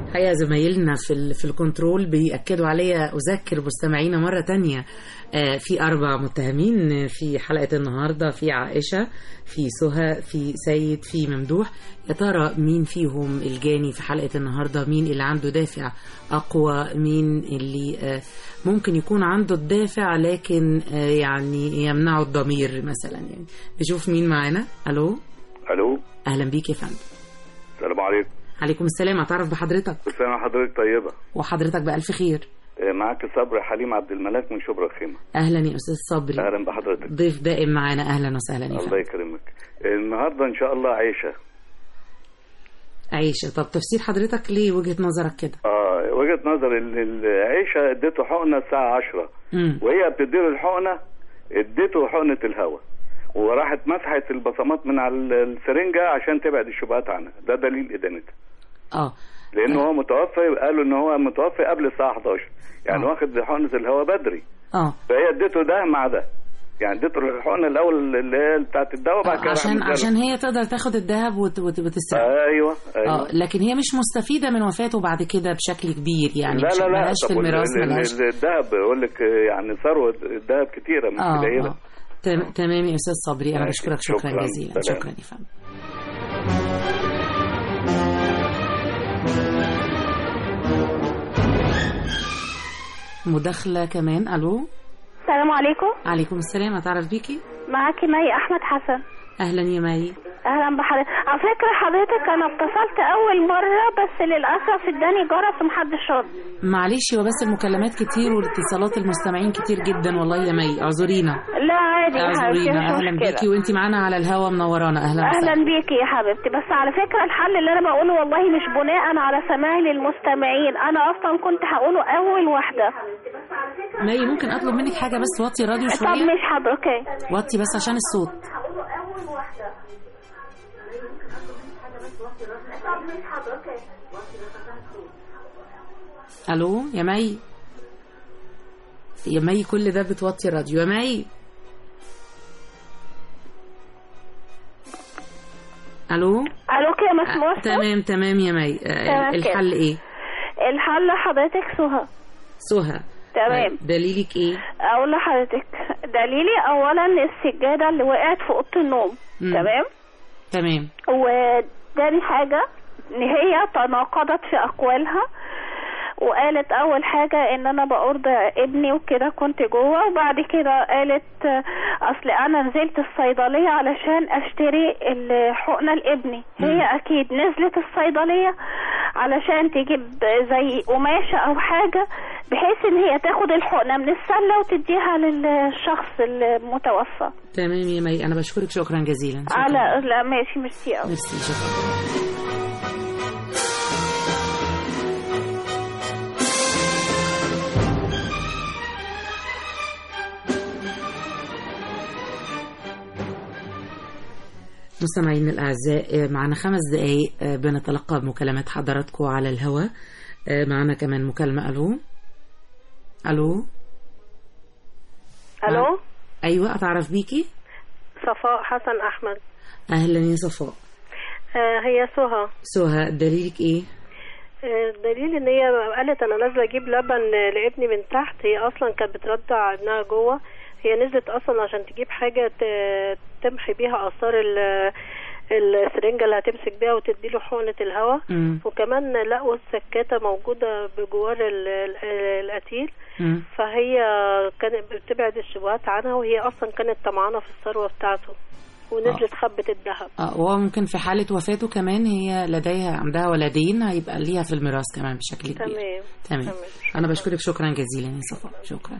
حقيقة زمايلنا في الكنترول بيأكدوا عليا. أذكر مستمعينا مرة تانية في 4 متهمين في حلقة النهاردة، في عائشة، في سهى، في سيد، في ممدوح. يا ترى مين فيهم الجاني في حلقة النهاردة؟ مين اللي عنده دافع أقوى؟ مين اللي ممكن يكون عنده الدافع لكن يعني يمنعه الضمير مثلا؟ يعني نشوف مين معانا. ألو. أهلا بيك يا فندم. السلام عليكم. عليكم السلام. أتعرف بحضرتك؟ السلام. حضرتك طيبة وحضرتك بألف خير. معك صبري حليم عبد الملاك من شبرا الخيمة. أهلا يا أستاذ صبري. أهلا بحضرتك. ضيف دائم معنا. أهلا وسهلا يا فندم. الله يكرمك. النهاردة إن شاء الله عيشة. طب تفسير حضرتك ليه وجهة نظرك كده؟ وجهة نظر عيشة اديته حقنة الساعة 10 وهي بتديله الحقنة اديته حقنة الهواء وراحت مسحت البصمات من على السرنجة عشان تبعد الشبهات عنها. ده دليل إدانتها. لأنه هو متوفي، قالوا إن هو متوفي قبل الساعة 11 يعني واخد حقنة الهواء بدري. فهي اديته ده مع ده، يعني اديته الحقنة الأول اللي هي بتاعت الدواء بعد كده عشان هي تقدر تاخد الذهب وتسرق. أيوه. لكن هي مش مستفيدة من وفاته بعد كده بشكل كبير يعني. لا ملهاش في الميراث. الذهب بيقول لك يعني ثروة الذهب كتيرة مش قليلة. تمام يا أستاذ صبري. أنا بشكرك شكرا جزيلا. شكرا يا فندم. مداخلة كمان. ألو. السلام عليكم. عليكم السلام. أتعرف بيكي؟ معاكي مي أحمد حسن. أهلا يا مي. أهلا بحضرتك. على فكرة حضرتك أنا اتصلت أول مرة بس للأسف اداني جرس ومحدش رد. معلش، هو بس المكالمات كتير والاتصالات المستمعين كتير جدا والله يا مي، اعذرينا. لا عادي. اعذرينا. أهلا بيكي وأنت معانا على الهوا منورانا. أهلا بيكي يا حبيبتي. بس على فكرة الحل اللي أنا بقوله والله مش بناء على سماعي للمستمعين، أنا أصلا كنت هقوله أول واحدة. مي ممكن أطلب منك حاجة بس؟ وطي الراديو شوية. طب مش حاضر. أوكي. وطي بس عشان الصوت. الو يا مي. يا مي كل ده بتوطي الراديو يا مي. الو كده مسموع. تمام يا مي. الحل ايه؟ الحل حضرتك سهى. تمام. دليلك ايه؟ اقول لحضرتك دليلي اولا السجاده اللي وقعت في اوضه النوم. تمام. وداني حاجه ان هي تناقضت في اقوالها وقالت اول حاجه ان انا بأرضع ابني وكده كنت جوه، وبعد كده قالت اصل انا نزلت الصيدليه علشان اشتري الحقنه لابني. هي اكيد نزلت الصيدليه علشان تجيب زي قماشه او حاجه بحيث ان هي تاخد الحقنه من السله وتديها للشخص المتوفى. تمام يا مي. انا بشكرك شكرا جزيلا. لا ماشي. ميرسي قوي. ميرسي. شكرا. مستمعين الأعزاء، معنا 5 دقايق بنتلقى مكالمات حضراتكم على الهواء. معنا كمان مكالمة. ألو. أيوة. أتعرف بيكي؟ صفاء حسن أحمد. أهلا يا صفاء. هي سهى. دليلك إيه؟ الدليل ان هي قالت انا نازله اجيب لبن لابني من تحت. هي اصلا كانت بترضع ابنها جوه. هي نزلت اصلا عشان تجيب حاجه تمحي بيها اثار السرنجه اللي هتمسك بيها وتديله حقنه الهواء. وكمان لقوا السكاته موجوده بجوار القتيل. فهي كانت بتبعد الشبهات عنها وهي اصلا كانت طمعانه في الثروه بتاعته ونزلت خبت الذهب. وممكن في حالة وفاته كمان هي عندها ولدين هيبقى ليها في الميراث كمان بشكل كبير. تمام. أنا بشكرك شكرا جزيلا يا صفاء. شكرا.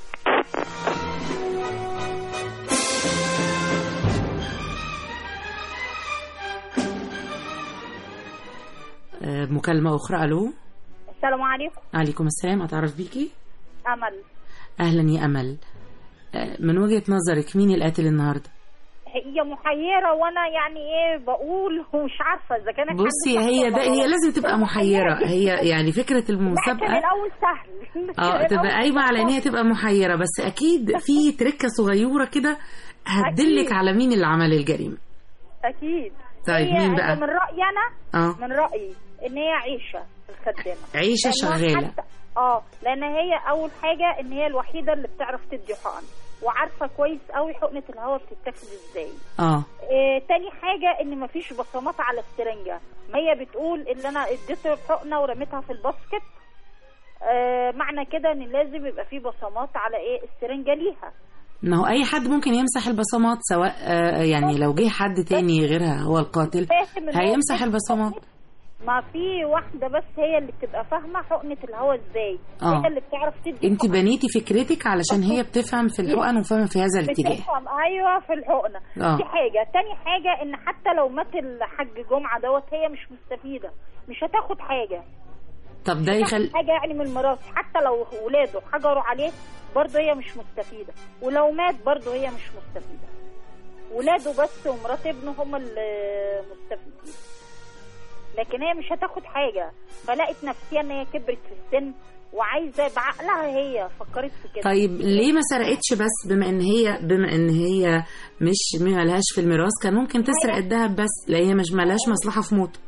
مكالمة أخرى. ألو. السلام عليكم. عليكم السلام. أتعرف بيكي؟ أمل. أهلا يا أمل. من وجهة نظرك مين القاتل النهاردة؟ هي محيرة وانا يعني ايه بقول ومش عارفة اذا كانت. بصي هي لازم تبقى محيرة. هي يعني فكرة المسابقة كان الاول سهل. تبقى قايمة على ان هي تبقى محيرة، بس اكيد في تركة صغيرة كده هتدلك على مين اللي عمل الجريمة. اكيد. طيب مين بقى؟ من رأيي أنا من رأيي إن هي عيشة الخدامة. عيشة شغالة. لأن هي أول حاجة إن هي الوحيدة اللي بتعرف تدي حقن وعارفة كويس قوي حقنة الهواء بتتاخد ازاي. تاني حاجة ان مفيش بصمات على السرنجة، ما هي بتقول اللي انا اديته الحقنة ورميتها في الباسكت، معنى كده ان لازم يبقى في بصمات على ايه السرنجة ليها. ما هو اي حد ممكن يمسح البصمات، سواء يعني لو جه حد تاني غيرها هو القاتل هيمسح البصمات. ما في واحدة بس هي اللي بتبقى فاهمة حقنة الهواء ازاي، هي اللي بتعرف تدي. انت بنيتي فكرتك علشان هي بتفهم في الحقن وفاهمة في هذا الاتجاه. بتفهم ايوه في الحقنة. دي حاجة. تاني حاجة ان حتى لو مات الحاج جمعة هي مش مستفيدة، مش هتاخد حاجة. طب ده حاجة يعني من الميراث، حتى لو ولاده حجروا عليه برضه هي مش مستفيدة، ولو مات برضه هي مش مستفيدة. ولاده بس ومرات ابنه هم المستفيدين، لكن هي مش هتاخد حاجة. فلقت نفسيا ان هي كبرت في السن وعايزة بعقلها، هي فكرت في كده. طيب ليه ما سرقتش بس؟ بما ان هي مش ما لهاش في الميراث، كان ممكن تسرق الذهب بس، لا هي مش ما لهاش مصلحة في موته.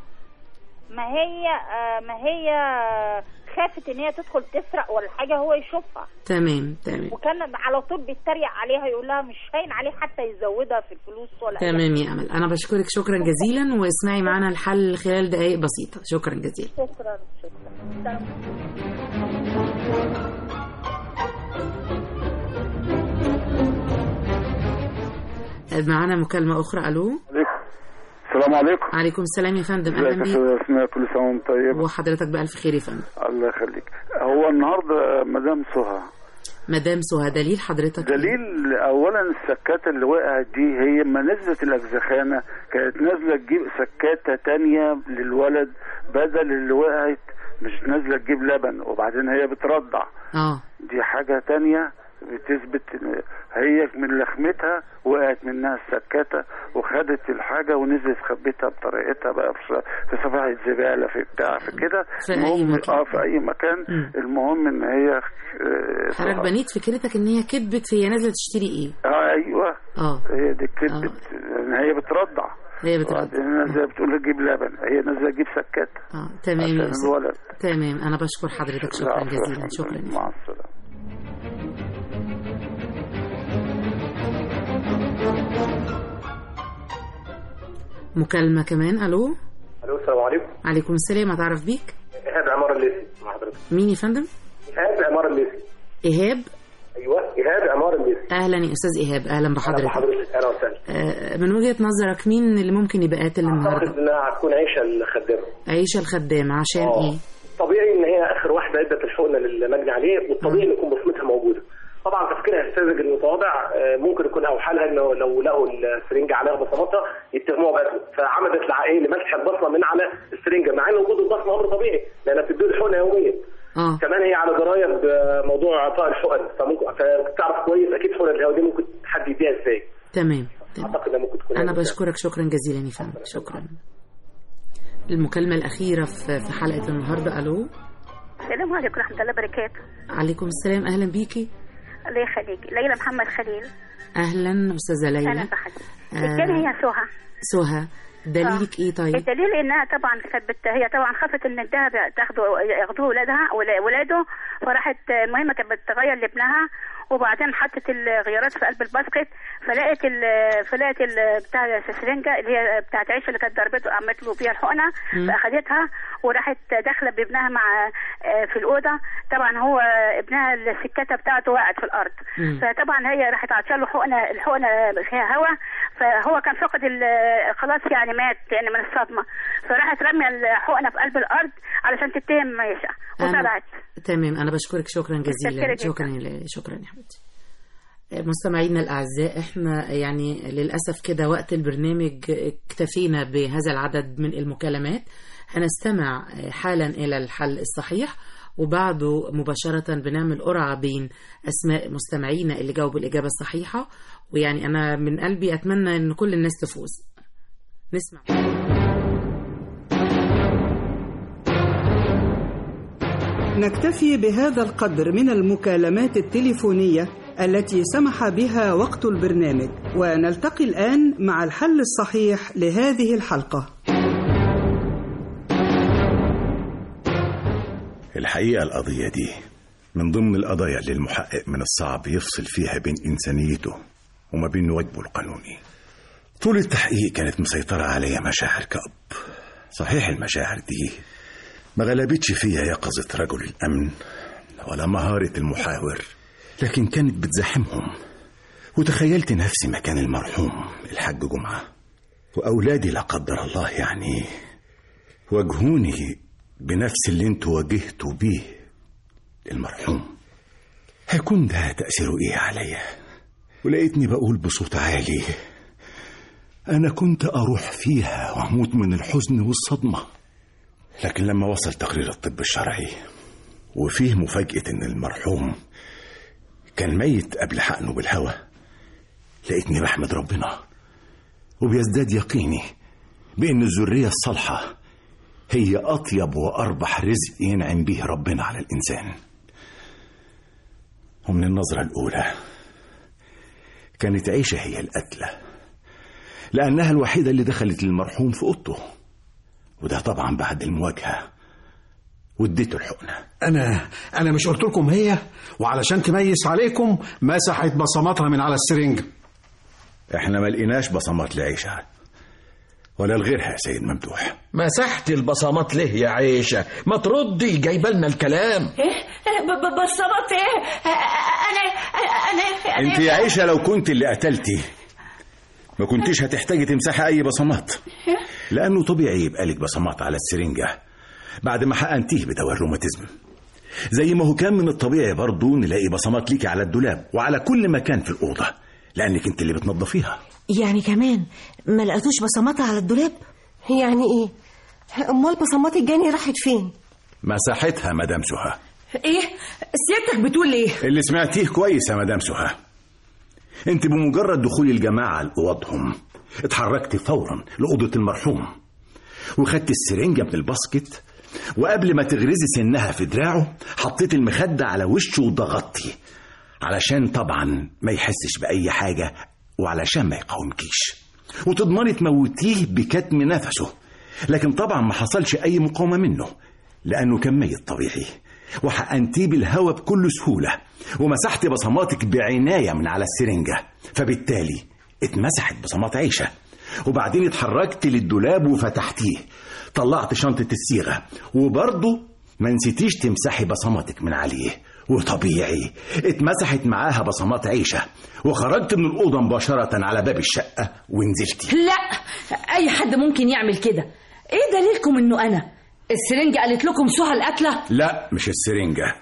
ما هي خافت ان هي تدخل تسرق ولا حاجة هو يشوفها. تمام. وكان على طول بيتريق عليها، يقول لها مش هين عليه حتى يزودها في الفلوس ولا. تمام يا امل، انا بشكرك شكرا جزيلا، واسمعي معنا الحل خلال دقائق بسيطة. شكرا جزيلا. شكرا. معنا مكالمة أخرى. ألو. السلام عليكم. عليكم السلام يا فندم. أهلا بيك. اسمها كل سنة وانت طيب. وحضرتك بألف خير يا فندم. الله يخليك. هو النهارده مدام سهى دليل حضرتك؟ دليل اولا السكاتة اللي وقعت دي، هي ما نزلت الاجزخانة كانت نازلة تجيب سكاتة تانية للولد بدل اللي وقعت، مش نازلة تجيب لبن وبعدين هي بترضع. دي حاجة تانية بتثبت هي من لخمتها وقعت منها السكاتة وخدت الحاجة ونزلت خبتها بطريقتها بقى في صفحة زبالة في بتاع في كده. المهم في أي مكان. المهم إن هي حضرتك بنيت فكرتك إن هي كدبت، هي نازلة تشتري إيه؟ أيوه. هي دي كدبت إن هي بترضع. نازله بتقول تجيب لبن، هي نازله تجيب سكاتة. تمام يا الولد. تمام. أنا بشكر حضرتك شكرا جزيلا. شكرا. مع السلامة. مكالمة كمان. ألو. السلام عليكم. عليكم السلام. أتعرف بيك؟ إيهاب عمار الليثي مع حضرتك. مين يا فندم؟ إيهاب عمار الليثي. إيهاب؟ أيوه إيهاب عمار الليثي. أهلا يا أستاذ إيهاب، أهلا بحضرتك. أهلا وسهلا. من وجهة نظرك مين اللي ممكن يبقى قاتل النهارده؟ أعتقد إنها هتكون عيشة الخدامة. عيشة الخدامة. عشان إيه؟ طبيعي إن هي آخر واحدة ادت الحقنة للمجني عليه، والطبيعي إن يكون بصمتها موجودة. طبعا تفكيرها الساذج المتواضع ممكن يكون اوحالها انه لو لقوا السرنجه عليها بصماتها يتهموها بقتل، فعمدت لمسح البصمه من على السرنجه، مع ان وجود البصمه امر طبيعي لانها بتدي الحقنه يوميا. كمان هي على درايه بموضوع اعطاء الحقن، فممكن تعرف كويس اكيد حقنه الهواء دي ممكن حد يديها ازاي. تمام. اعتقد انها ممكن تكون. انا بشكرك شكرا جزيلا يا فندم. شكرا. المكالمه الاخيره في حلقه النهارده. الو. السلام عليكم ورحمه الله وبركاته. عليكم السلام. اهلا بيكي. الله يخليك. ليلى محمد خليل. اهلا استاذه ليلى. اهلا بحضرتك. الثانيه هي سهى. دليلك ايه طيب؟ الدليل انها طبعا هي طبعا خافت ان الذهب ياخدوه ولاده، فراحت المهم كانت بتغير لابنها، وبعدين حطت الغيارات في قلب الباسكت، فلقت بتاع السرنجه اللي هي بتاعت عيشه اللي كانت ضربته عملت له فيها الحقنه، فاخدتها وراحت داخله بابنها مع في الاوضه. طبعا هو ابنها السكته بتاعته وقعت في الارض، فطبعا هي راحت عطشان له الحقنه فيها هواء، فهو كان فقد خلاص يعني مات يعني من الصدمه، فراحت رمي الحقنه في قلب الارض علشان تتهم عيشه وطلعت. تمام. انا بشكرك شكرا جزيلا. شكرا يا حبيبتي. مستمعينا الأعزاء، احنا يعني للأسف كده وقت البرنامج اكتفينا بهذا العدد من المكالمات. هنستمع حالا إلى الحل الصحيح، وبعده مباشرة بنعمل قرعة بين أسماء مستمعينا اللي جاوبوا الإجابة الصحيحة، ويعني أنا من قلبي أتمنى أن كل الناس تفوز. نسمع. نكتفي بهذا القدر من المكالمات التليفونية التي سمح بها وقت البرنامج، ونلتقي الآن مع الحل الصحيح لهذه الحلقة. الحقيقة القضية دي من ضمن القضايا اللي المحقق من الصعب يفصل فيها بين إنسانيته وما بين واجبه القانوني. طول التحقيق كانت مسيطرة عليا مشاعر كأب. صحيح المشاعر دي ما غلبتش فيها يقظة رجل الأمن ولا مهارة المحاور، لكن كانت بتزاحمهم. وتخيلت نفسي مكان المرحوم الحاج جمعة، وأولادي لا قدر الله يعني واجهوني بنفس اللي انتوا واجهتوا بيه المرحوم. هيكون ده تأثيره ايه عليا؟ ولقيتني بقول بصوت عالي: أنا كنت أروح فيها وأموت من الحزن والصدمة. لكن لما وصل تقرير الطب الشرعي وفيه مفاجأة إن المرحوم كان ميت قبل حقنه بالهواء، لقيتني بحمد ربنا وبيزداد يقيني بأن الذرية الصالحة هي أطيب وأربح رزق ينعم به ربنا على الإنسان. ومن النظرة الأولى كانت عيشة هي القتلة، لأنها الوحيدة اللي دخلت للمرحوم في أوضته، وده طبعا بعد المواجهة واديته الحقنة. أنا مش قلت لكم هي؟ وعلشان تميز عليكم مسحت بصماتها من على السرنجة. احنا ما لقيناش بصمات لعيشة ولا لغيرها يا سيد ممدوح. مسحت البصمات ليه يا عيشة؟ ما تردي، جايبه لنا الكلام. ايه بصمات ايه؟ انا انت يا عيشة لو كنت اللي قتلتي ما كنتيش هتحتاجي تمسحي اي بصمات، لانه طبيعي يبقى لك بصمات على السرنجة بعد ما حقنتيه بدواء الروماتيزم، زي ما هو كان من الطبيعي برضو نلاقي بصمات ليكي على الدولاب وعلى كل مكان في الأوضة، لأنك انت اللي بتنظفيها. يعني كمان ما لقيتوش بصماتها على الدولاب؟ يعني ايه؟ امال بصمات الجاني راحت فين؟ مساحتها مدام سهى. ايه سيادتك بتقول ايه؟ اللي سمعتيه كويس يا مدام سهى. انت بمجرد دخول الجماعة لأوضهم اتحركت فورا لأوضة المرحوم وخدت السرنجة من الباسكت، وقبل ما تغرزي سنها في دراعه حطيت المخدة على وشه وضغطتي علشان طبعا ما يحسش بأي حاجة وعلشان ما يقاومكيش، وتضمني تموتيه بكتم نفسه. لكن طبعا ما حصلش أي مقاومة منه لأنه كان ميت طبيعي، وحقنتيه بالهواء بكل سهولة ومسحت بصماتك بعناية من على السرنجة، فبالتالي اتمسحت بصمات عيشة. وبعدين اتحركت للدولاب وفتحتيه، طلعت شنطة الصيغة وبرضه ما نسيتيش تمسحي بصماتك من عليه، وطبيعي اتمسحت معاها بصمات عيشة، وخرجت من الأوضة مباشرة على باب الشقة ونزلتي. لا، أي حد ممكن يعمل كده. ايه دليلكم انه انا؟ السرنجة قالت لكم سهى القتلة؟ لا مش السرنجة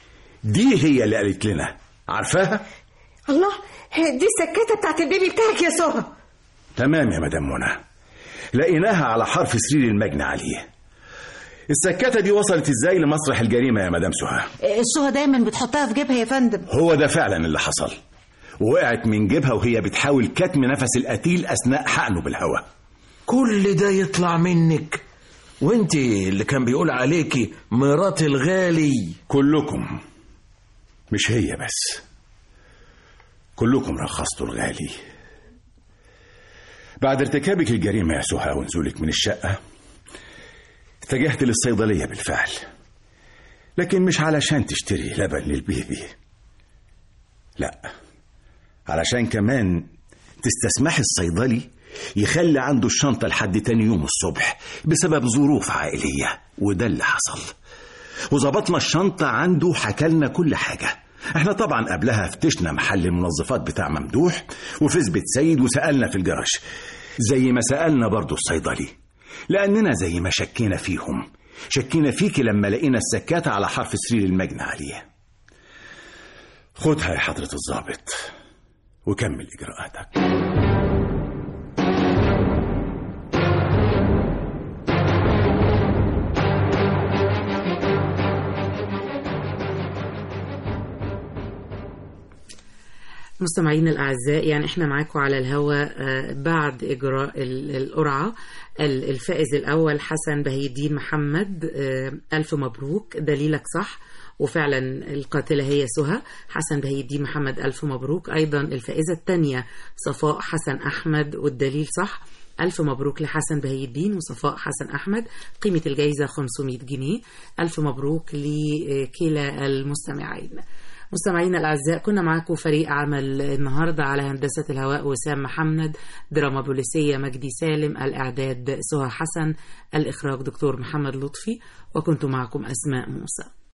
دي، هي اللي قالت لنا. عارفاها؟ الله، دي السكاتة بتاعت البيبي بتاعك يا سهى. تمام يا مدام منى، لقيناها على حرف سرير المجني عليه. السكاتة دي وصلت ازاي لمسرح الجريمة يا مدام سهى؟ سهى دايما بتحطها في جيبها يا فندم. هو ده فعلا اللي حصل، ووقعت من جيبها وهي بتحاول كتم نفس القتيل أثناء حقنه بالهواء. كل ده يطلع منك وانت اللي كان بيقول عليكي مرات الغالي؟ كلكم، مش هي بس، كلكم رخصتوا الغالي. بعد ارتكابك الجريمة يا سهى ونزولك من الشقة اتجهت للصيدلية بالفعل، لكن مش علشان تشتري لبن للبيبي، لا، علشان كمان تستسمح الصيدلي يخلي عنده الشنطة لحد تاني يوم الصبح بسبب ظروف عائلية، وده اللي حصل. وظبطنا الشنطة عنده وحكالنا كل حاجة. احنا طبعا قبلها فتشنا محل المنظفات بتاع ممدوح وفي زبة سيد وسألنا في الجرش زي ما سألنا برضو الصيدلي، لأننا زي ما شكينا فيهم شكينا فيكي لما لقينا السكاتة على حرف سرير المجني عليه. خدها يا حضرة الضابط وكمل إجراءاتك. مستمعين الأعزاء، يعني احنا معاكم على الهواء بعد إجراء القرعة. الفائز الأول حسن بهي الدين محمد، ألف مبروك، دليلك صح وفعلا القاتلة هي سهى حسن بهي الدين محمد. ألف مبروك. أيضا الفائزة الثانية صفاء حسن أحمد، والدليل صح. ألف مبروك لحسن بهي الدين وصفاء حسن أحمد، قيمة الجائزة 500 جنيه. ألف مبروك لكلا المستمعين. مستمعينا الأعزاء، كنا معاكم فريق عمل النهاردة على هندسة الهواء وسام محمد، دراما بوليسية مجدي سالم، الإعداد سهى حسن، الإخراج دكتور محمد لطفي، وكنت معكم أسماء موسى.